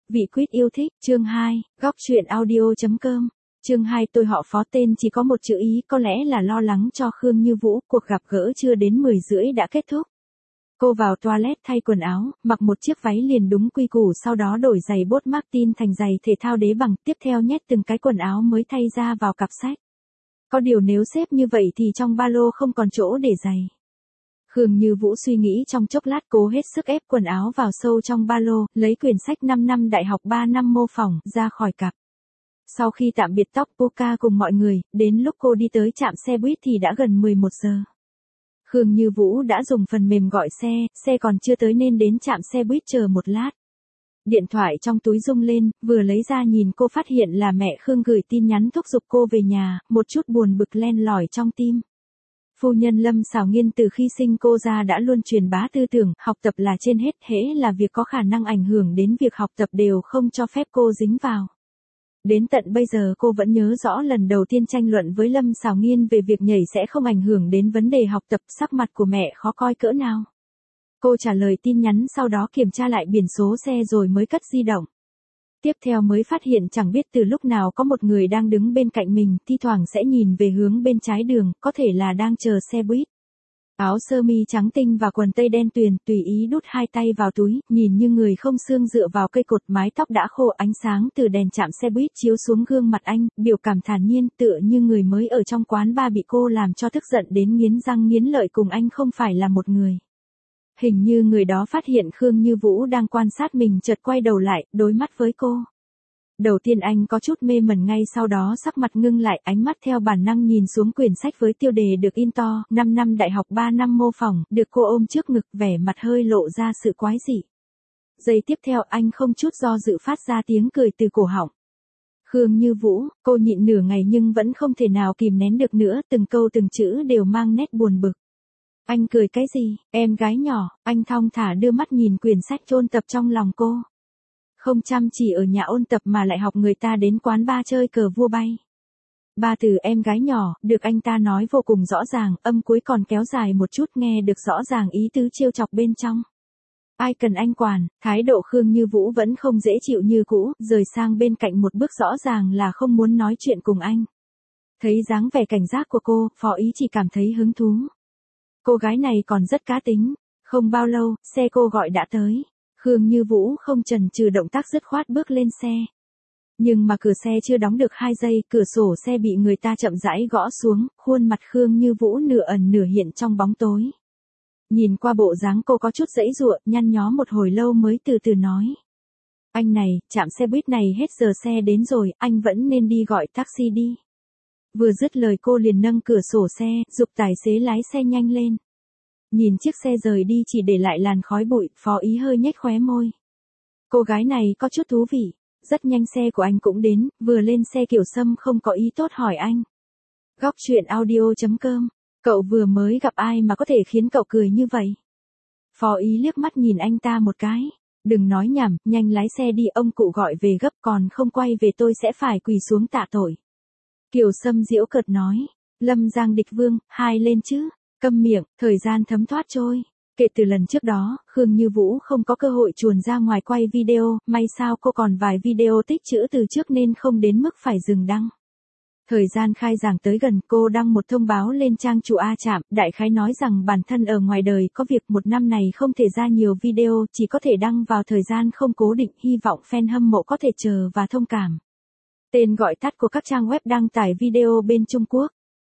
Vị quyết yêu thích, chương 2, góc truyện audio.com. Chương 2 tôi họ Phó tên chỉ có một chữ ý, có lẽ là lo lắng cho Khương Như Vũ, cuộc gặp gỡ chưa đến 10 rưỡi đã kết thúc. Cô vào toilet thay quần áo, mặc một chiếc váy liền đúng quy củ, sau đó đổi giày bốt Martin thành giày thể thao đế bằng, tiếp theo nhét từng cái quần áo mới thay ra vào cặp sách. Có điều nếu xếp như vậy thì trong ba lô không còn chỗ để giày. Khương Như Vũ suy nghĩ trong chốc lát, cố hết sức ép quần áo vào sâu trong ba lô, lấy quyển sách 5 năm đại học 3 năm mô phỏng ra khỏi cặp. Sau khi tạm biệt tóc Puka cùng mọi người, đến lúc cô đi tới trạm xe buýt thì đã gần 11 giờ. Khương Như Vũ đã dùng phần mềm gọi xe còn chưa tới nên đến trạm xe buýt chờ một lát. Điện thoại trong túi rung lên, vừa lấy ra nhìn cô phát hiện là mẹ Khương gửi tin nhắn thúc giục cô về nhà, một chút buồn bực len lỏi trong tim. Phu nhân Lâm Sảo Nghiên từ khi sinh cô ra đã luôn truyền bá tư tưởng, học tập là trên hết, hễ là việc có khả năng ảnh hưởng đến việc học tập đều không cho phép cô dính vào. Đến tận bây giờ cô vẫn nhớ rõ lần đầu tiên tranh luận với Lâm Sảo Nghiên về việc nhảy sẽ không ảnh hưởng đến vấn đề học tập, sắc mặt của mẹ khó coi cỡ nào. Cô trả lời tin nhắn, sau đó kiểm tra lại biển số xe rồi mới cất di động. Tiếp theo mới phát hiện chẳng biết từ lúc nào có một người đang đứng bên cạnh mình, thi thoảng sẽ nhìn về hướng bên trái đường, có thể là đang chờ xe buýt. Áo sơ mi trắng tinh và quần tây đen tuyền, tùy ý đút hai tay vào túi, nhìn như người không xương dựa vào cây cột, mái tóc đã khô, ánh sáng từ đèn chạm xe buýt chiếu xuống gương mặt anh, biểu cảm thản nhiên, tựa như người mới ở trong quán bar bị cô làm cho tức giận đến nghiến răng nghiến lợi, cùng anh không phải là một người. Hình như người đó phát hiện Khương Như Vũ đang quan sát mình, chợt quay đầu lại, đối mắt với cô. Đầu tiên anh có chút mê mẩn, ngay sau đó sắc mặt ngưng lại, ánh mắt theo bản năng nhìn xuống quyển sách với tiêu đề được in to, 5 năm đại học 3 năm mô phỏng, được cô ôm trước ngực, vẻ mặt hơi lộ ra sự quái dị. Giây tiếp theo anh không chút do dự phát ra tiếng cười từ cổ họng. Khương Như Vũ, cô nhịn nửa ngày nhưng vẫn không thể nào kìm nén được nữa, từng câu từng chữ đều mang nét buồn bực. Anh cười cái gì, em gái nhỏ, anh thong thả đưa mắt nhìn quyển sách ôn tập trong lòng cô. Không chăm chỉ ở nhà ôn tập mà lại học người ta đến quán bar chơi cờ vua bay. Ba từ em gái nhỏ, được anh ta nói vô cùng rõ ràng, âm cuối còn kéo dài một chút, nghe được rõ ràng ý tứ trêu chọc bên trong. Ai cần anh quản, thái độ Khương Như Vũ vẫn không dễ chịu như cũ, rời sang bên cạnh một bước, rõ ràng là không muốn nói chuyện cùng anh. Thấy dáng vẻ cảnh giác của cô, Phó Ý chỉ cảm thấy hứng thú. Cô gái này còn rất cá tính. Không bao lâu, xe cô gọi đã tới. Khương Như Vũ không chần chừ, động tác dứt khoát bước lên xe. Nhưng mà cửa xe chưa đóng được 2 giây, cửa sổ xe bị người ta chậm rãi gõ xuống, khuôn mặt Khương Như Vũ nửa ẩn nửa hiện trong bóng tối. Nhìn qua bộ dáng cô có chút giãy giụa, nhăn nhó một hồi lâu mới từ từ nói. Anh này, trạm xe buýt này hết giờ xe đến rồi, anh vẫn nên đi gọi taxi đi. Vừa dứt lời cô liền nâng cửa sổ xe, giục tài xế lái xe nhanh lên. Nhìn chiếc xe rời đi chỉ để lại làn khói bụi, Phó Ý hơi nhếch khóe môi. Cô gái này có chút thú vị. Rất nhanh xe của anh cũng đến, vừa lên xe Kiều Sâm không có ý tốt hỏi anh. Góc truyện audio.com, cậu vừa mới gặp ai mà có thể khiến cậu cười như vậy? Phó Ý liếc mắt nhìn anh ta một cái. Đừng nói nhảm, nhanh lái xe đi, ông cụ gọi về gấp, còn không quay về tôi sẽ phải quỳ xuống tạ tội. Kiều Sâm giễu cợt nói. Lâm Giang Địch Vương, hai lên chứ. Câm miệng, thời gian thấm thoát trôi. Kể từ lần trước đó, Khương Như Vũ không có cơ hội chuồn ra ngoài quay video, may sao cô còn vài video tích trữ từ trước nên không đến mức phải dừng đăng. Thời gian khai giảng tới gần, cô đăng một thông báo lên trang chủ A Trạm, đại khái nói rằng bản thân ở ngoài đời có việc, một năm này không thể ra nhiều video, chỉ có thể đăng vào thời gian không cố định, hy vọng fan hâm mộ có thể chờ và thông cảm. Tên gọi tắt của các trang web đăng tải video bên Trung Quốc.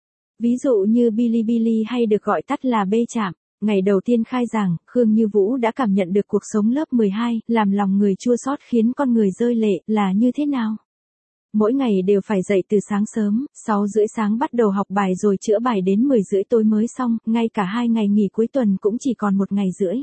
Ví dụ như Bilibili hay được gọi tắt là B Trạm. Ngày đầu tiên khai giảng, Khương Như Vũ đã cảm nhận được cuộc sống lớp 12, làm lòng người chua xót khiến con người rơi lệ, là như thế nào. Mỗi ngày đều phải dậy từ sáng sớm, 6 rưỡi sáng bắt đầu học bài rồi chữa bài đến 10 rưỡi tối mới xong, ngay cả 2 ngày nghỉ cuối tuần cũng chỉ còn 1 ngày rưỡi.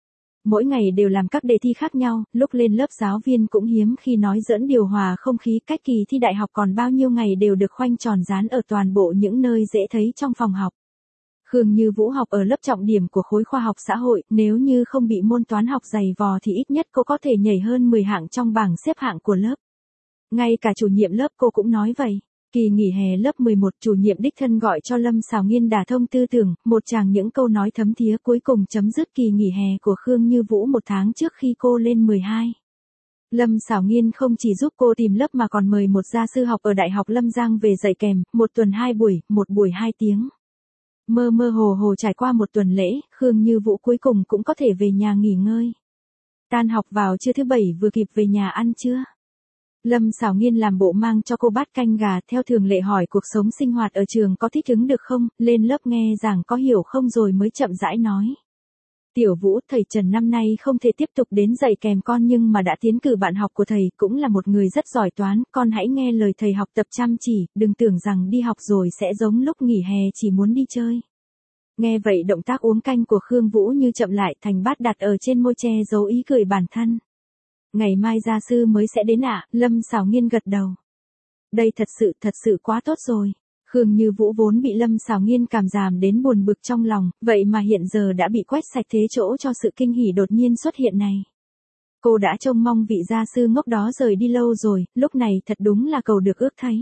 Mỗi ngày đều làm các đề thi khác nhau, lúc lên lớp giáo viên cũng hiếm khi nói giỡn, điều hòa không khí, cách kỳ thi đại học còn bao nhiêu ngày đều được khoanh tròn dán ở toàn bộ những nơi dễ thấy trong phòng học. Khương Như Vũ học ở lớp trọng điểm của khối khoa học xã hội, nếu như không bị môn toán học dày vò thì ít nhất cô có thể nhảy hơn 10 hạng trong bảng xếp hạng của lớp. Ngay cả chủ nhiệm lớp cô cũng nói vậy. Kỳ nghỉ hè lớp 11, chủ nhiệm đích thân gọi cho Lâm Sảo Nghiên đả thông tư tưởng, một tràng những câu nói thấm thía cuối cùng chấm dứt kỳ nghỉ hè của Khương Như Vũ 1 tháng trước khi cô lên 12. Lâm Sảo Nghiên không chỉ giúp cô tìm lớp mà còn mời một gia sư học ở Đại học Lâm Giang về dạy kèm, một tuần 2 buổi, một buổi 2 tiếng. Mơ mơ hồ hồ trải qua một tuần lễ, Khương Như Vũ cuối cùng cũng có thể về nhà nghỉ ngơi. Tan học vào trưa thứ Bảy vừa kịp về nhà ăn trưa. Lâm Sảo Nghiên làm bộ mang cho cô bát canh gà, theo thường lệ hỏi cuộc sống sinh hoạt ở trường có thích ứng được không, lên lớp nghe giảng có hiểu không rồi mới chậm rãi nói. Tiểu Vũ, thầy Trần năm nay không thể tiếp tục đến dạy kèm con nhưng mà đã tiến cử bạn học của thầy, cũng là một người rất giỏi toán, con hãy nghe lời thầy học tập chăm chỉ, đừng tưởng rằng đi học rồi sẽ giống lúc nghỉ hè chỉ muốn đi chơi. Nghe vậy động tác uống canh của Khương Vũ như chậm lại, thành bát đặt ở trên môi che giấu ý cười bản thân. Ngày mai gia sư mới sẽ đến ạ, Lâm Sảo Nghiên gật đầu. Đây thật sự quá tốt rồi. Khương Như Vũ vốn bị Lâm Sảo Nghiên cảm giảm đến buồn bực trong lòng, vậy mà hiện giờ đã bị quét sạch thế chỗ cho sự kinh hỉ đột nhiên xuất hiện này. Cô đã trông mong vị gia sư ngốc đó rời đi lâu rồi, lúc này thật đúng là cầu được ước thấy.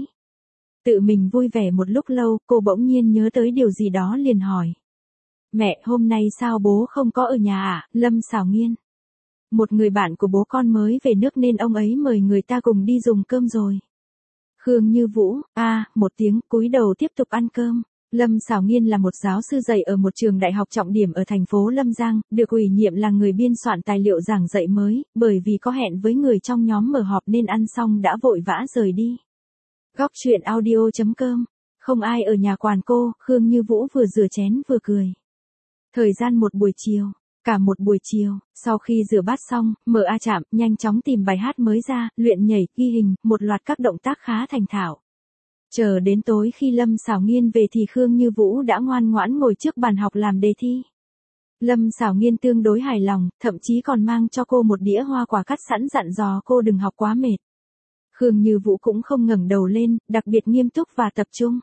Tự mình vui vẻ một lúc lâu, cô bỗng nhiên nhớ tới điều gì đó liền hỏi. Mẹ, hôm nay sao bố không có ở nhà à, Lâm Sảo Nghiên? Một người bạn của bố con mới về nước nên ông ấy mời người ta cùng đi dùng cơm rồi. Khương Như Vũ, một tiếng, cúi đầu tiếp tục ăn cơm. Lâm Sảo Nghiên là một giáo sư dạy ở một trường đại học trọng điểm ở thành phố Lâm Giang, được ủy nhiệm là người biên soạn tài liệu giảng dạy mới, bởi vì có hẹn với người trong nhóm mở họp nên ăn xong đã vội vã rời đi. Góc truyện audio.com, không ai ở nhà quản cô, Khương Như Vũ vừa rửa chén vừa cười. Thời gian một buổi chiều. Cả một buổi chiều, sau khi rửa bát xong, mở A Trạm, nhanh chóng tìm bài hát mới ra, luyện nhảy, ghi hình, một loạt các động tác khá thành thạo. Chờ đến tối khi Lâm Sảo Nghiên về thì Khương Như Vũ đã ngoan ngoãn ngồi trước bàn học làm đề thi. Lâm Sảo Nghiên tương đối hài lòng, thậm chí còn mang cho cô một đĩa hoa quả cắt sẵn dặn dò cô đừng học quá mệt. Khương Như Vũ cũng không ngẩng đầu lên, đặc biệt nghiêm túc và tập trung.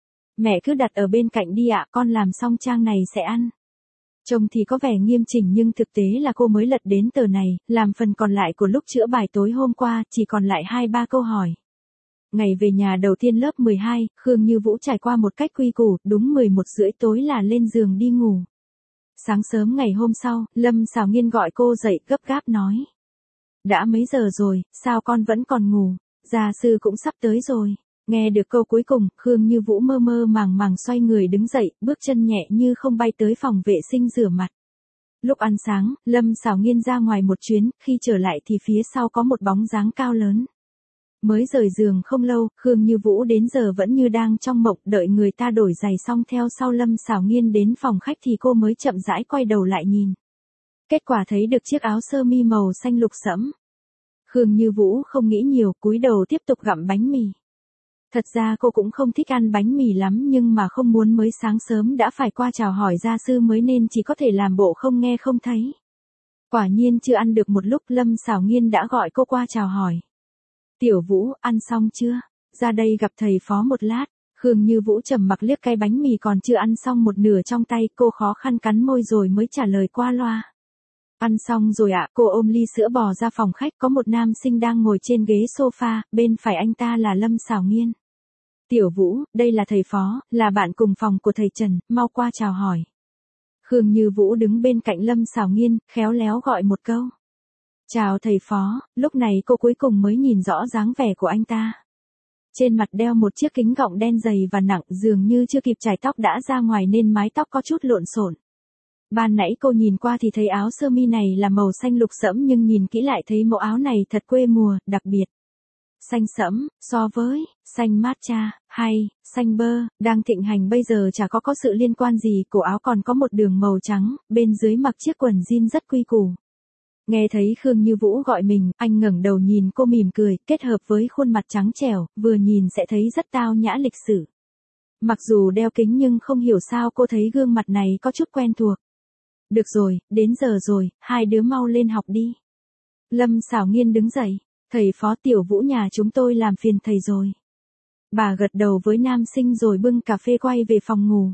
Mẹ cứ đặt ở bên cạnh đi ạ, con làm xong trang này sẽ ăn. Trông thì có vẻ nghiêm chỉnh nhưng thực tế là cô mới lật đến tờ này, làm phần còn lại của lúc chữa bài tối hôm qua, chỉ còn lại 2-3 câu hỏi. Ngày về nhà đầu tiên lớp 12, Khương Như Vũ trải qua một cách quy củ, đúng 11:30 tối là lên giường đi ngủ. Sáng sớm ngày hôm sau, Lâm Sảo Nghiên gọi cô dậy gấp gáp nói. Đã mấy giờ rồi, sao con vẫn còn ngủ, gia sư cũng sắp tới rồi. Nghe được câu cuối cùng, Khương Như Vũ mơ mơ màng màng xoay người đứng dậy, bước chân nhẹ như không bay tới phòng vệ sinh rửa mặt. Lúc ăn sáng, Lâm Sảo Nghiên ra ngoài một chuyến, khi trở lại thì phía sau có một bóng dáng cao lớn. Mới rời giường không lâu, Khương Như Vũ đến giờ vẫn như đang trong mộng, đợi người ta đổi giày xong theo sau Lâm Sảo Nghiên đến phòng khách thì cô mới chậm rãi quay đầu lại nhìn. Kết quả thấy được chiếc áo sơ mi màu xanh lục sẫm. Khương Như Vũ không nghĩ nhiều, cúi đầu tiếp tục gặm bánh mì. Thật ra cô cũng không thích ăn bánh mì lắm nhưng mà không muốn mới sáng sớm đã phải qua chào hỏi gia sư mới nên chỉ có thể làm bộ không nghe không thấy. Quả nhiên chưa ăn được một lúc Lâm Sảo Nghiên đã gọi cô qua chào hỏi. Tiểu Vũ, ăn xong chưa? Ra đây gặp thầy phó một lát. Khương Như Vũ trầm mặc liếc cái bánh mì còn chưa ăn xong một nửa trong tay, cô khó khăn cắn môi rồi mới trả lời qua loa. Ăn xong rồi ạ, cô ôm ly sữa bò ra phòng khách, có một nam sinh đang ngồi trên ghế sofa, bên phải anh ta là Lâm Sảo Nghiên. Tiểu Vũ, đây là thầy phó, là bạn cùng phòng của thầy Trần, mau qua chào hỏi. Khương Như Vũ đứng bên cạnh Lâm Sảo Nghiên, khéo léo gọi một câu. Chào thầy phó, lúc này cô cuối cùng mới nhìn rõ dáng vẻ của anh ta. Trên mặt đeo một chiếc kính gọng đen dày và nặng, dường như chưa kịp chải tóc đã ra ngoài nên mái tóc có chút lộn xộn. Ban nãy cô nhìn qua thì thấy áo sơ mi này là màu xanh lục sẫm nhưng nhìn kỹ lại thấy mẫu áo này thật quê mùa, đặc biệt. Xanh sẫm, so với, xanh matcha, hay, xanh bơ, đang thịnh hành bây giờ chả có sự liên quan gì, cổ áo còn có một đường màu trắng, bên dưới mặc chiếc quần jean rất quy củ. Nghe thấy Khương Như Vũ gọi mình, anh ngẩng đầu nhìn cô mỉm cười, kết hợp với khuôn mặt trắng trẻo, vừa nhìn sẽ thấy rất tao nhã lịch sự. Mặc dù đeo kính nhưng không hiểu sao cô thấy gương mặt này có chút quen thuộc. Được rồi, đến giờ rồi, hai đứa mau lên học đi. Lâm Sảo Nghiên đứng dậy. Thầy phó, Tiểu Vũ nhà chúng tôi làm phiền thầy rồi. Bà gật đầu với nam sinh rồi bưng cà phê quay về phòng ngủ.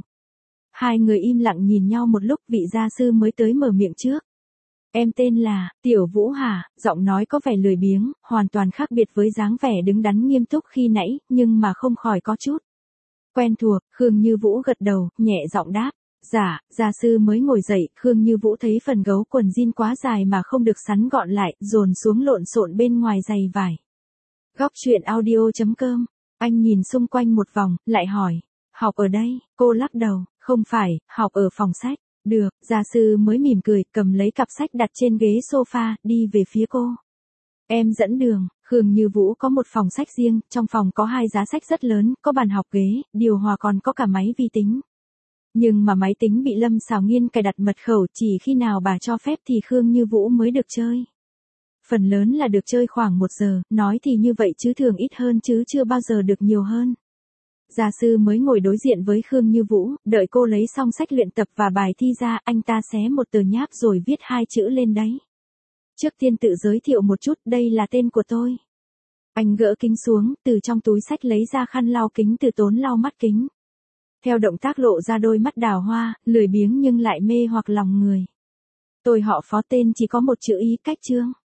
Hai người im lặng nhìn nhau một lúc, vị gia sư mới tới mở miệng trước. Em tên là, Tiểu Vũ hả? Giọng nói có vẻ lười biếng, hoàn toàn khác biệt với dáng vẻ đứng đắn nghiêm túc khi nãy, nhưng mà không khỏi có chút quen thuộc. Khương Như Vũ gật đầu, nhẹ giọng đáp. Dạ, gia sư mới ngồi dậy, Khương Như Vũ thấy phần gấu quần jean quá dài mà không được sắn gọn lại, dồn xuống lộn xộn bên ngoài giày vải. Góc chuyện audio.com, anh nhìn xung quanh một vòng, lại hỏi, học ở đây, cô lắc đầu, không phải, học ở phòng sách. Được, gia sư mới mỉm cười, cầm lấy cặp sách đặt trên ghế sofa, đi về phía cô. Em dẫn đường. Khương Như Vũ có một phòng sách riêng, trong phòng có 2 giá sách rất lớn, có bàn học ghế, điều hòa còn có cả máy vi tính. Nhưng mà máy tính bị Lâm Sào Nghiên cài đặt mật khẩu, chỉ khi nào bà cho phép thì Khương Như Vũ mới được chơi. Phần lớn là được chơi khoảng 1 giờ, nói thì như vậy chứ thường ít hơn chứ chưa bao giờ được nhiều hơn. Gia sư mới ngồi đối diện với Khương Như Vũ, đợi cô lấy xong sách luyện tập và bài thi ra, anh ta xé một tờ nháp rồi viết 2 chữ lên đấy. Trước tiên tự giới thiệu một chút, đây là tên của tôi. Anh gỡ kính xuống, từ trong túi sách lấy ra khăn lau kính từ tốn lau mắt kính. Theo động tác lộ ra đôi mắt đào hoa, lười biếng nhưng lại mê hoặc lòng người. Tôi họ Phó, tên chỉ có một chữ Ý, Cách Trương.